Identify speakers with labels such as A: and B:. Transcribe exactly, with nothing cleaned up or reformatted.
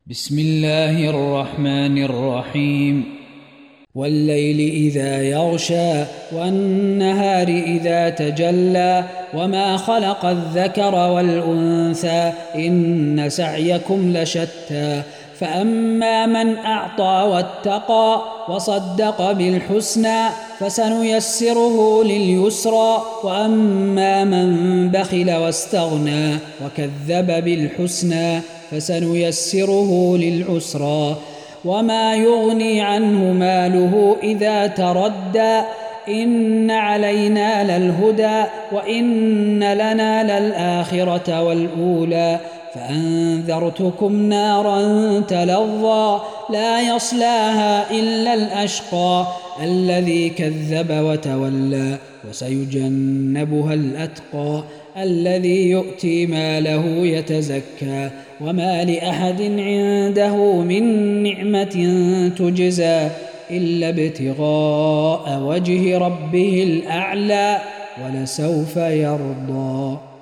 A: بسم الله الرحمن الرحيم والليل إذا يغشى والنهار إذا تجلى وما خلق الذكر والأنثى إن سعيكم لشتى فأما من أعطى واتقى وصدق بالحسنى فسنيسره لليسرى وأما من بخل واستغنى وكذب بالحسنى فسنيسره للعسرى وما يغني عنه ماله إذا تردى إن علينا للهدى وإن لنا للآخرة والأولى فأنذرتكم نارا تلظى لا يصلاها إلا الأشقى الذي كذب وتولى وسيجنبها الأتقى الذي يؤتي ماله يتزكى وما لأحد عنده من نعمة تجزى إلا ابتغاء وجه ربه الأعلى ولسوف يرضى.